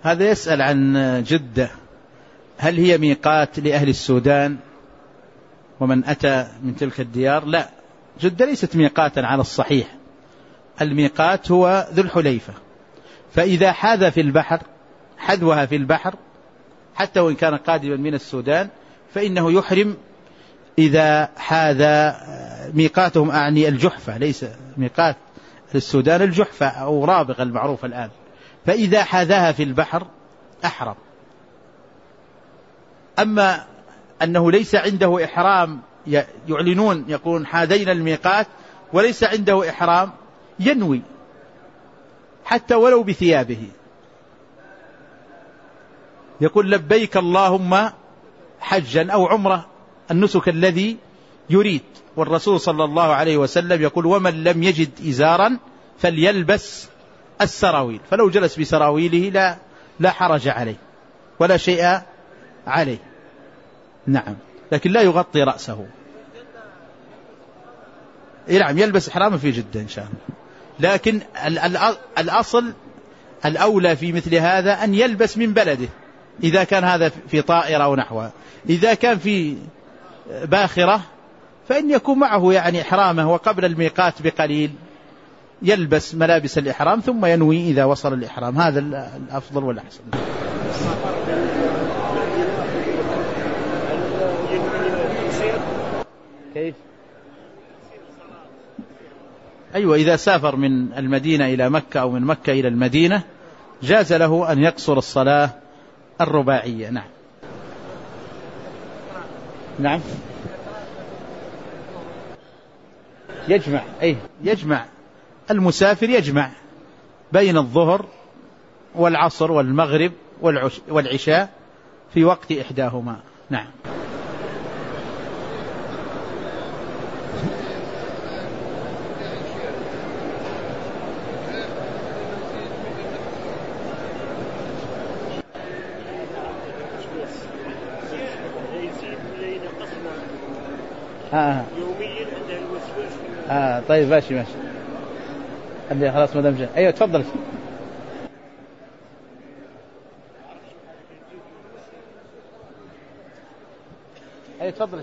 هذا يسأل عن جدة، هل هي ميقات لأهل السودان ومن أتى من تلك الديار؟ لا، جدة ليست ميقاتا على الصحيح، الميقات هو ذو الحليفة، فإذا حاذ في البحر حذوها في البحر حتى وإن كان قادما من السودان فإنه يحرم. إذا حاذ ميقاتهم أعني الجحفة، ليس ميقات السودان الجحفة أو رابغ المعروف الآن، فإذا حاذاها في البحر أحرم. أما أنه ليس عنده إحرام يعلنون يقولون حاذينا الميقات وليس عنده إحرام، ينوي حتى ولو بثيابه، يقول لبيك اللهم حجا أو عمره، النسك الذي يريد. والرسول صلى الله عليه وسلم يقول ومن لم يجد إزارا فليلبس السراويل، فلو جلس بسراويله لا حرج عليه ولا شيء عليه. نعم، لكن لا يغطي رأسه. نعم، يلبس إحراما في جدة إن شاء الله، لكن الأصل الأولى في مثل هذا أن يلبس من بلده، إذا كان هذا في طائرة أو نحوها. إذا كان في باخرة فإن يكون معه يعني إحرامه، وقبل الميقات بقليل يلبس ملابس الإحرام ثم ينوي إذا وصل الإحرام، هذا الأفضل والأحسن. كيف؟ أيوة، إذا سافر من المدينة إلى مكة أو من مكة إلى المدينة جاز له أن يقصر الصلاة الرباعية. نعم. نعم، يجمع، يجمع المسافر، يجمع بين الظهر والعصر والمغرب والعشاء في وقت إحداهما. نعم. يوميا عنده الوسواس. طيب ماشي اللي خلاص مدام جاء. أيوة تفضل. أيوة تفضل.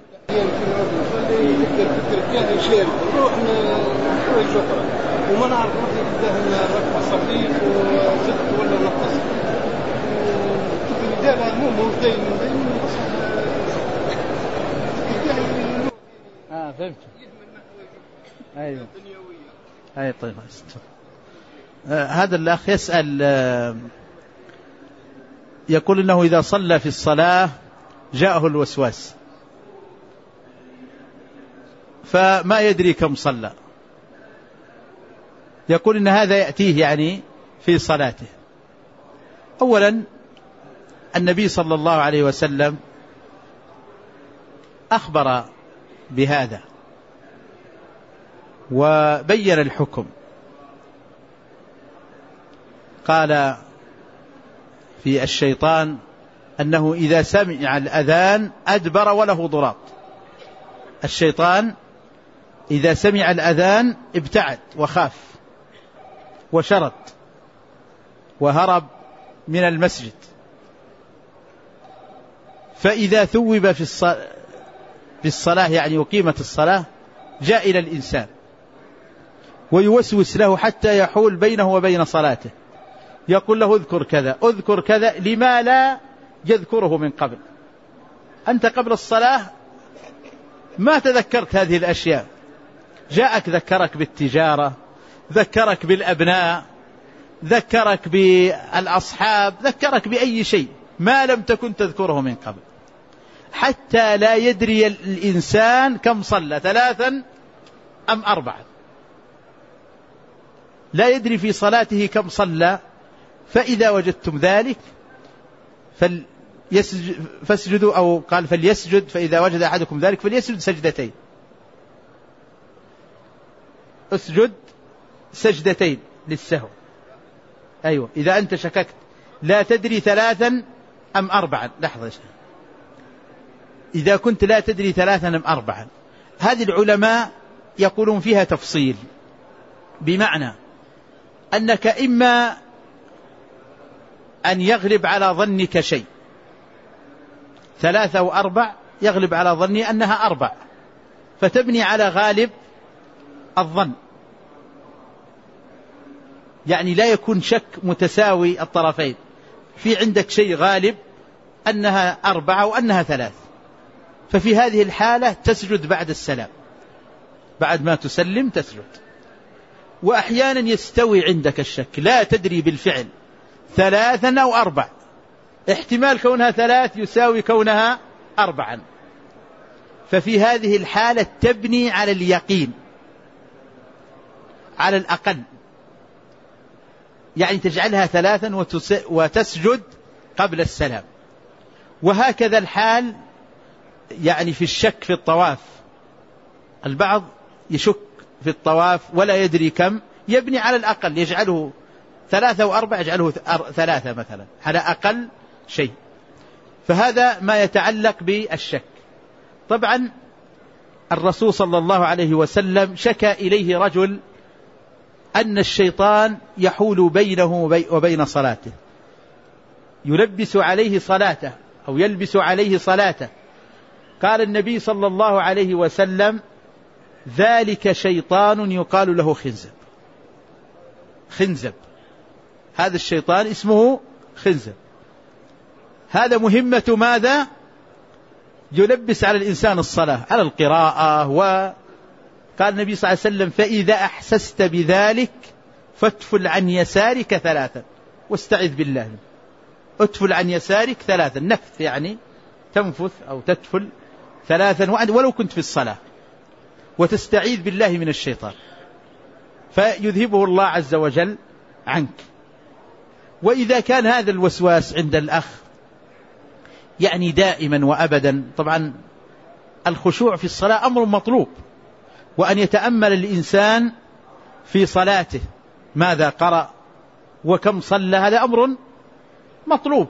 يمكن يشيل نروح شوي شكرا وما نعرف نروح ركب صفيف وزدت ولا نقص الرجال مو موجودين فهمت. أيوة. طيب. هذا الأخ يسأل، يقول إنه إذا صلى في الصلاة جاءه الوسواس فما يدري كم صلى، يقول إن هذا يأتيه يعني في صلاته. أولا النبي صلى الله عليه وسلم أخبر بهذا وبين الحكم، قال في الشيطان أنه إذا سمع الأذان أدبر وله ضراط. الشيطان إذا سمع الأذان ابتعد وخاف وشرد وهرب من المسجد، فإذا ثوب في الصلاة يعني وقيمت الصلاة جاء إلى الإنسان ويوسوس له حتى يحول بينه وبين صلاته، يقول له اذكر كذا اذكر كذا، لما لا يذكره من قبل؟ أنت قبل الصلاة ما تذكرت هذه الأشياء، جاءك ذكرك بالتجارة، ذكرك بالأبناء، ذكرك بالأصحاب، ذكرك بأي شيء ما لم تكن تذكره من قبل، حتى لا يدري الإنسان كم صلى، 3 أم 4، لا يدري في صلاته كم صلى. فإذا وجدتم ذلك فاسجدوا، أو قال فليسجد، فإذا وجد أحدكم ذلك فليسجد سجدتين، اسجد سجدتين للسهو. أيوة، إذا أنت شككت لا تدري 3 أم 4، لحظة، إذا كنت لا تدري 3 أم 4، هذه العلماء يقولون فيها تفصيل، بمعنى أنك إما أن يغلب على ظنك شيء، 3 و4 يغلب على ظني أنها 4، فتبني على غالب الظن، يعني لا يكون شك متساوي الطرفين، في عندك شيء غالب أنها 4 وأنها 3، ففي هذه الحالة تسجد بعد السلام، بعد ما تسلم تسجد. وأحيانا يستوي عندك الشك، لا تدري بالفعل 3 أو 4، احتمال كونها 3 يساوي كونها 4، ففي هذه الحالة تبني على اليقين على الأقل، يعني تجعلها 3 وتسجد قبل السلام. وهكذا الحال يعني في الشك في الطواف، البعض يشك في الطواف ولا يدري كم، يبني على الأقل، يجعله 3 و4 يجعله 3 مثلا على أقل شيء، فهذا ما يتعلق بالشك. طبعا الرسول صلى الله عليه وسلم شكى إليه رجل أن الشيطان يحول بينه وبين صلاته، يلبس عليه صلاته أو يلبس عليه صلاته. قال النبي صلى الله عليه وسلم: ذلك شيطان يقال له خنزب. خنزب، هذا الشيطان اسمه خنزب، هذا مهمة ماذا؟ يلبس على الإنسان الصلاة، على القراءة. وقال النبي صلى الله عليه وسلم: فإذا أحسست بذلك فاتفل عن يسارك 3 واستعذ بالله. اتفل عن يسارك 3، النفث يعني تنفث أو تتفل 3 ولو كنت في الصلاة، وتستعيذ بالله من الشيطان فيذهبه الله عز وجل عنك. وإذا كان هذا الوسواس عند الأخ يعني دائما وأبدا، طبعا الخشوع في الصلاة أمر مطلوب، وأن يتأمل الإنسان في صلاته ماذا قرأ وكم صلى، هذا أمر مطلوب.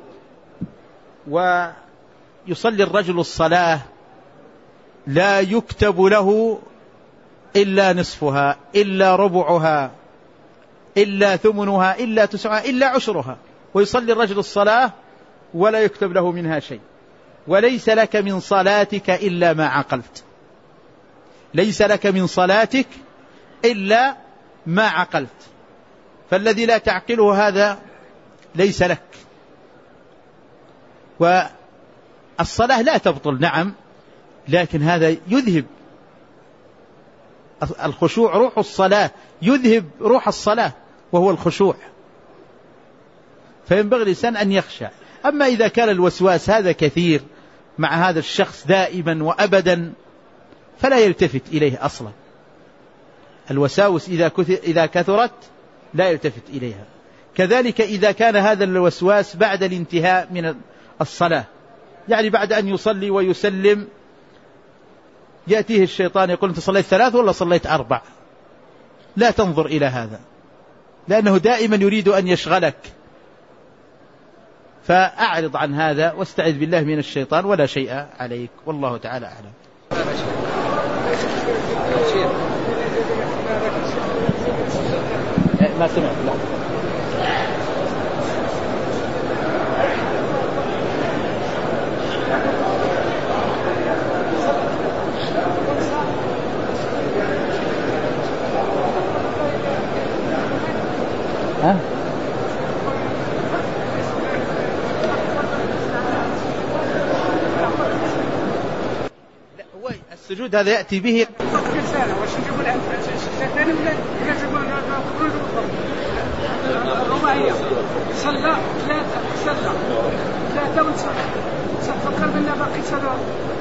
ويصلي الرجل الصلاة لا يكتب له إلا نصفها، إلا ربعها، إلا ثمنها، إلا تسعها، إلا عشرها، ويصلي الرجل الصلاة ولا يكتب له منها شيء. وليس لك من صلاتك إلا ما عقلت، ليس لك من صلاتك إلا ما عقلت، فالذي لا تعقله هذا ليس لك. والصلاة لا تبطل نعم، لكن هذا يذهب الخشوع، روح الصلاة يذهب روح الصلاة وهو الخشوع، فينبغي الإنسان أن يخشى. أما إذا كان الوسواس هذا كثير مع هذا الشخص دائما وأبدا فلا يلتفت إليه أصلا. الوساوس إذا كثرت لا يلتفت إليها. كذلك إذا كان هذا الوسواس بعد الانتهاء من الصلاة، يعني بعد أن يصلي ويسلم يأتيه الشيطان يقول: أنت صليت 3 ولا صليت 4؟ لا تنظر إلى هذا، لأنه دائما يريد أن يشغلك، فأعرض عن هذا واستعذ بالله من الشيطان ولا شيء عليك، والله تعالى أعلم. ما سمعت لا. السجود هذا يأتي به الرباعية، صلى 3 فكر بالله باقي صلاة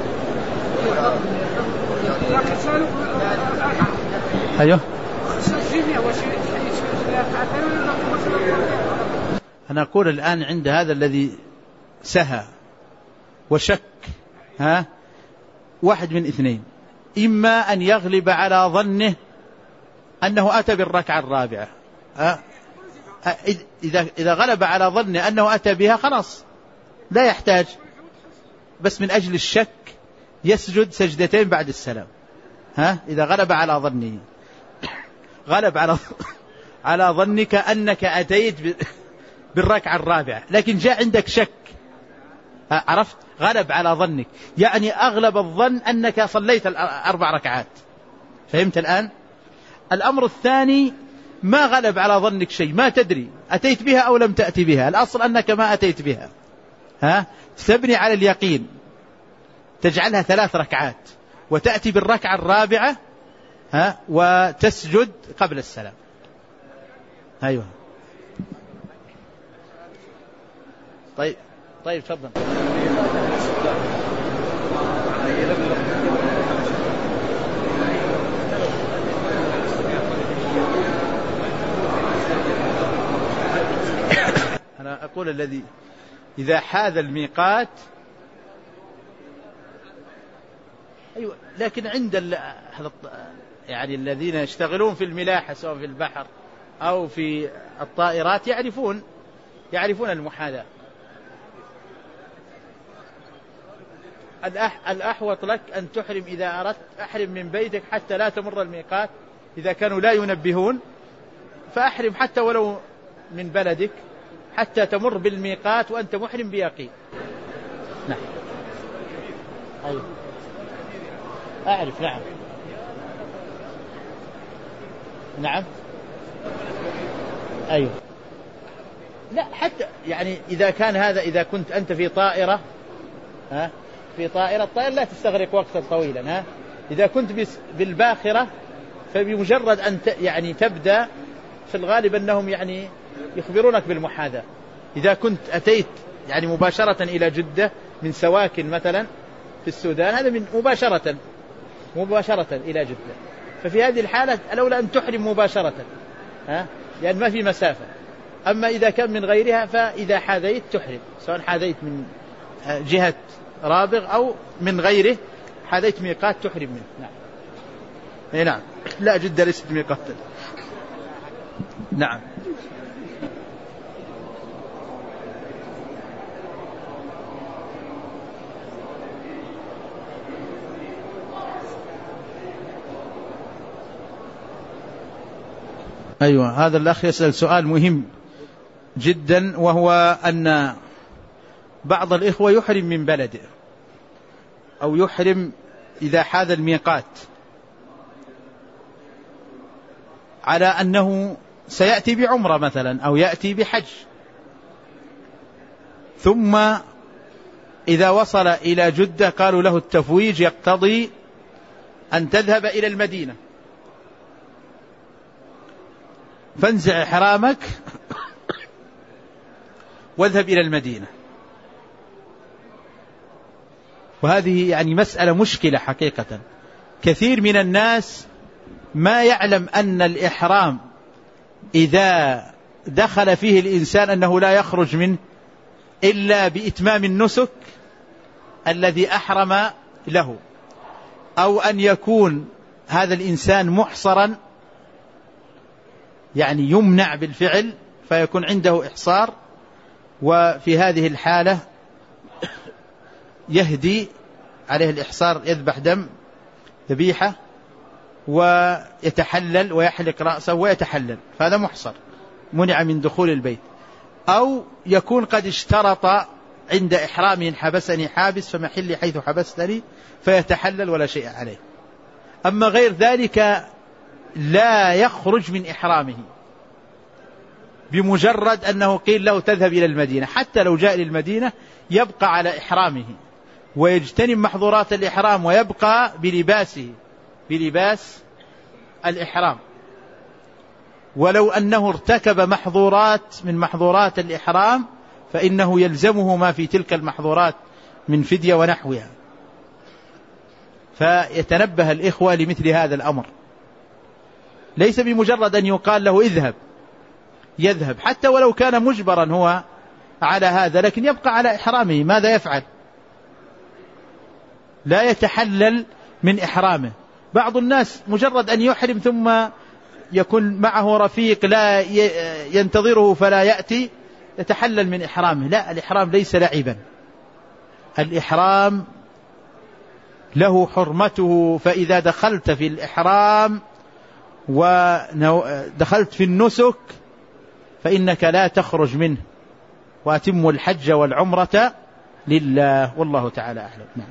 أيوه. أنا أقول الآن عند هذا الذي سهى وشك، واحد من اثنين: إما أن يغلب على ظنه أنه أتى بالركعة الرابعة، إذا غلب على ظنه أنه أتى بها خلاص لا يحتاج، بس من أجل الشك يسجد سجدتين بعد السلام. إذا غلب على ظنه، غلب على ظنك أنك أتيت بالركعة الرابعة، لكن جاء عندك شك، عرفت، غلب على ظنك، يعني أغلب الظن أنك صليت 4 ركعات. فهمت الآن؟ الأمر الثاني ما غلب على ظنك شيء، ما تدري أتيت بها أو لم تأتي بها، الأصل أنك ما أتيت بها، تبني على اليقين، تجعلها 3 ركعات وتأتي بالركعة الرابعة وتسجد قبل السلام. أيوة. طيب تفضل. أنا أقول الذي إذا حاذ الميقات، أيوة، لكن عند يعني الذين يشتغلون في الملاحة سواء في البحر أو في الطائرات يعرفون المحاذاة. الأحوط لك أن تحرم إذا أردت، أحرم من بيتك حتى لا تمر الميقات. إذا كانوا لا ينبهون فأحرم حتى ولو من بلدك حتى تمر بالميقات وأنت محرم بيقين. نعم. أيوة. أعرف. نعم. نعم. أيوة. لا، حتى يعني إذا كان هذا، إذا كنت أنت في طائرة، الطائرة لا تستغرق وقتا طويلا. إذا كنت بالباخرة فبمجرد أن يعني تبدأ، في الغالب أنهم يعني يخبرونك بالمحاذاة. إذا كنت أتيت يعني مباشرة إلى جدة من سواكن مثلا في السودان، هذا من مباشرة إلى جدة، ففي هذه الحالة الأولى أن تحرم مباشرة، لأن ما في مسافة. أما إذا كان من غيرها فإذا حاذيت تحرم، سواء حاذيت من جهة رابغ أو من غيره، حاذيت ميقات تحرم منه. نعم. نعم. لا، جدة ليست ميقاتا. نعم. أيوة، هذا الأخ يسأل سؤال مهم جدا، وهو أن بعض الإخوة يحرم من بلده أو يحرم إذا حاذ الميقات على أنه سيأتي بعمرة مثلا أو يأتي بحج، ثم إذا وصل إلى جدة قالوا له التفويج يقتضي أن تذهب إلى المدينة، فانزع إحرامك واذهب إلى المدينة. وهذه يعني مسألة مشكلة حقيقة. كثير من الناس ما يعلم أن الإحرام إذا دخل فيه الإنسان أنه لا يخرج منه إلا بإتمام النسك الذي أحرم له، أو أن يكون هذا الإنسان محصرا، يعني يمنع بالفعل فيكون عنده إحصار، وفي هذه الحالة يهدي عليه الإحصار، يذبح دم ذبيحة ويتحلل ويحلق رأسه ويتحلل، فهذا محصر منع من دخول البيت. أو يكون قد اشترط عند إحرامه: حبسني حابس فمحلي حيث حبستني، فيتحلل ولا شيء عليه. أما غير ذلك لا يخرج من إحرامه بمجرد أنه قيل له تذهب إلى المدينة، حتى لو جاء إلى المدينة يبقى على إحرامه ويجتنب محظورات الإحرام ويبقى بلباس الإحرام. ولو أنه ارتكب محظورات من محظورات الإحرام فإنه يلزمه ما في تلك المحظورات من فدية ونحوها. فيتنبه الإخوة لمثل هذا الأمر، ليس بمجرد أن يقال له اذهب يذهب، حتى ولو كان مجبرا هو على هذا، لكن يبقى على إحرامه. ماذا يفعل؟ لا يتحلل من إحرامه. بعض الناس مجرد أن يحرم ثم يكون معه رفيق لا ينتظره فلا يأتي يتحلل من إحرامه. لا، الإحرام ليس لعبا، الإحرام له حرمته. فإذا دخلت في الإحرام ودخلت في النسك فإنك لا تخرج منه وأتموا الحج والعمرة لله، والله تعالى أعلم. نعم.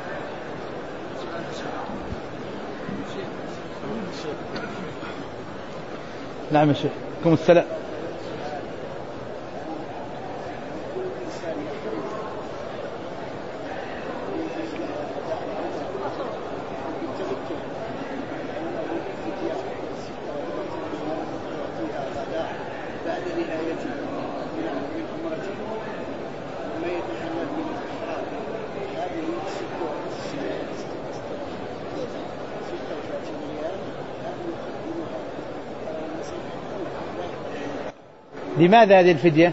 نعم يا شيخ، عليكم السلام. لماذا هذه الفدية؟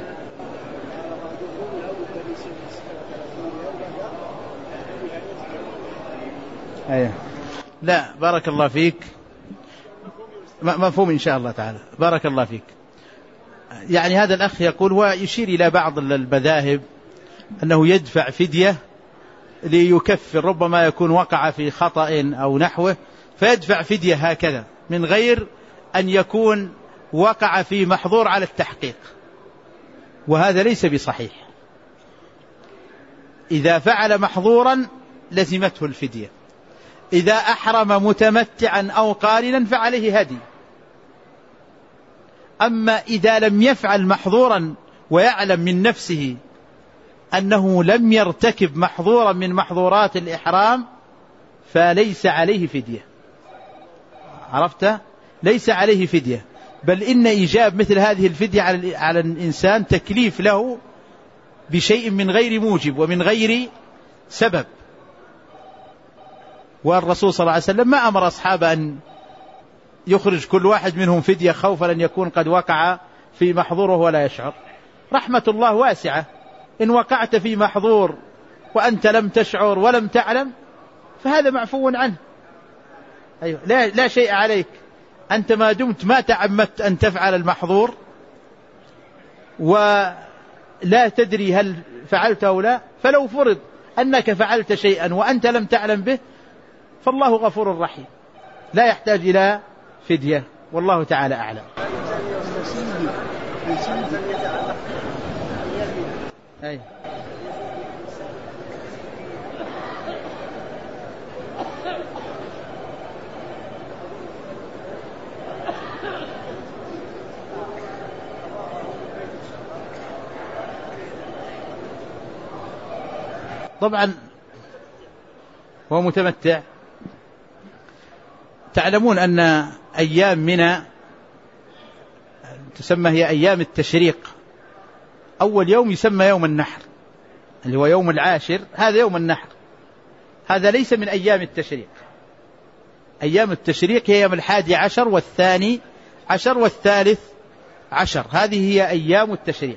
أيه. لا، بارك الله فيك، مفهوم إن شاء الله تعالى. بارك الله فيك. يعني هذا الأخ يقول ويشير إلى بعض المذاهب أنه يدفع فدية ليكفر، ربما يكون وقع في خطأ أو نحوه فيدفع فدية هكذا من غير أن يكون وقع في محظور على التحقيق، وهذا ليس بصحيح. إذا فعل محظورا لزمته الفدية، إذا أحرم متمتعا أو قارنا فعليه هدي. أما إذا لم يفعل محظورا ويعلم من نفسه أنه لم يرتكب محظورا من محظورات الإحرام فليس عليه فدية. عرفت؟ ليس عليه فدية، بل إن إيجاب مثل هذه الفدية على الإنسان تكليف له بشيء من غير موجب ومن غير سبب. والرسول صلى الله عليه وسلم ما أمر أصحابه أن يخرج كل واحد منهم فدية خوفا أن يكون قد وقع في محظوره ولا يشعر. رحمة الله واسعة، إن وقعت في محظور وأنت لم تشعر ولم تعلم فهذا معفو عنه. أيوة، لا شيء عليك، أنت ما دمت ما تعمدت أن تفعل المحظور ولا تدري هل فعلت أو لا، فلو فرض أنك فعلت شيئا وأنت لم تعلم به فالله غفور رحيم لا يحتاج إلى فدية، والله تعالى أعلم. أي. طبعا هو متمتع. تعلمون أن أيام منى تسمى هي أيام التشريق، أول يوم يسمى يوم النحر اللي هو يوم العاشر، هذا يوم النحر، هذا ليس من أيام التشريق. أيام التشريق هي يوم 11 و12 و13، هذه هي أيام التشريق.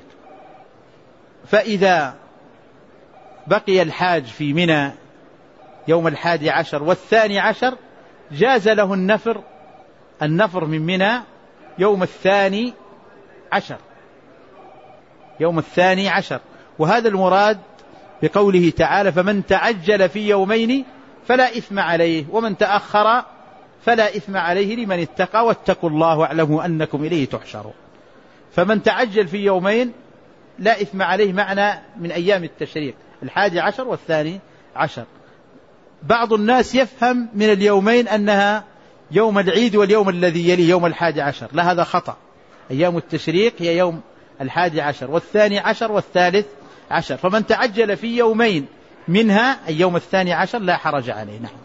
فإذا بقي الحاج في منى يوم 11 و12 جاز له النفر من منى يوم 12، وهذا المراد بقوله تعالى فمن تعجل في يومين فلا إثم عليه ومن تأخر فلا إثم عليه لمن اتقى واتقوا الله واعلموا أنكم إليه تحشرون. فمن تعجل في يومين لا إثم عليه، معنى من أيام التشريق 11 و12. بعض الناس يفهم من اليومين أنها يوم العيد واليوم الذي يلي يوم 11، لا، هذا خطأ. أيام التشريق هي يوم 11 و12 و13، فمن تعجل في يومين منها أي يوم 12 لا حرج عليه. نعم.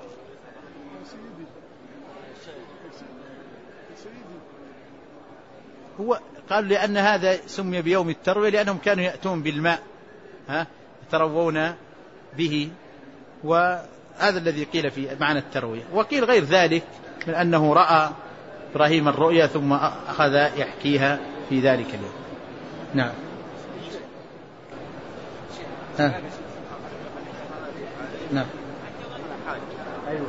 هو قال لأن هذا سمي بيوم التروية لأنهم كانوا يأتون بالماء يتروون به، وهذا الذي قيل في معنى التروية. وقيل غير ذلك من أنه رأى إبراهيم الرؤيا ثم أخذ يحكيها في ذلك اليوم. نعم. نعم. أيوة.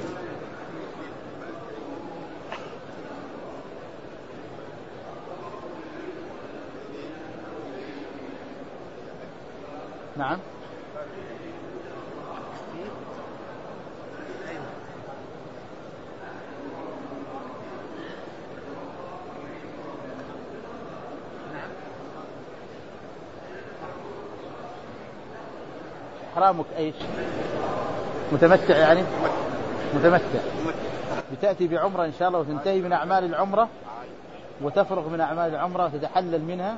نعم. إحرامك إيش؟ متمتع يعني؟ متمتع. بتأتي بعمرة إن شاء الله وتنتهي من أعمال العمرة وتفرغ من أعمال العمرة وتتحلل منها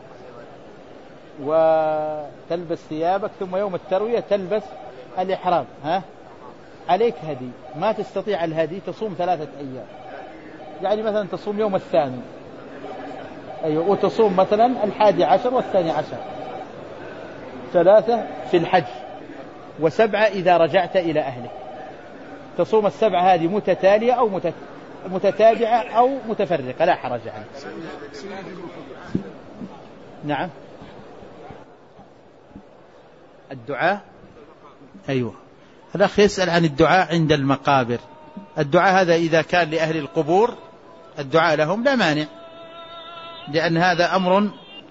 وتلبس ثيابك، ثم يوم التروية تلبس الإحرام. عليك هدي، ما تستطيع الهدي تصوم 3 أيام، يعني مثلا تصوم يوم الثاني، أيوة، وتصوم مثلا 11 و12، 3 في الحج و7 إذا رجعت إلى أهلك. تصوم 7 هذه متتالية أو متتابعة أو متفرقة، لا حرج عليك. نعم. الدعاء، أيوة، الأخ يسأل عن الدعاء عند المقابر. الدعاء هذا إذا كان لأهل القبور الدعاء لهم لا مانع، لأن هذا أمر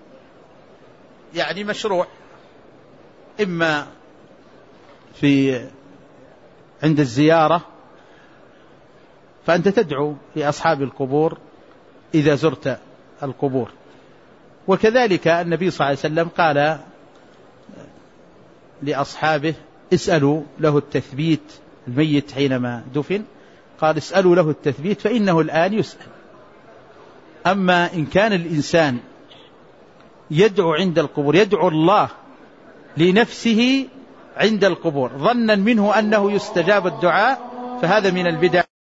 يعني مشروع، إما عند الزيارة فأنت تدعو لأصحاب القبور إذا زرت القبور، وكذلك النبي صلى الله عليه وسلم قال لأصحابه اسألوا له التثبيت، الميت حينما دفن قال اسألوا له التثبيت فإنه الآن يسأل. أما إن كان الإنسان يدعو عند القبور، يدعو الله لنفسه عند القبور ظنا منه أنه يستجاب الدعاء، فهذا من البدع.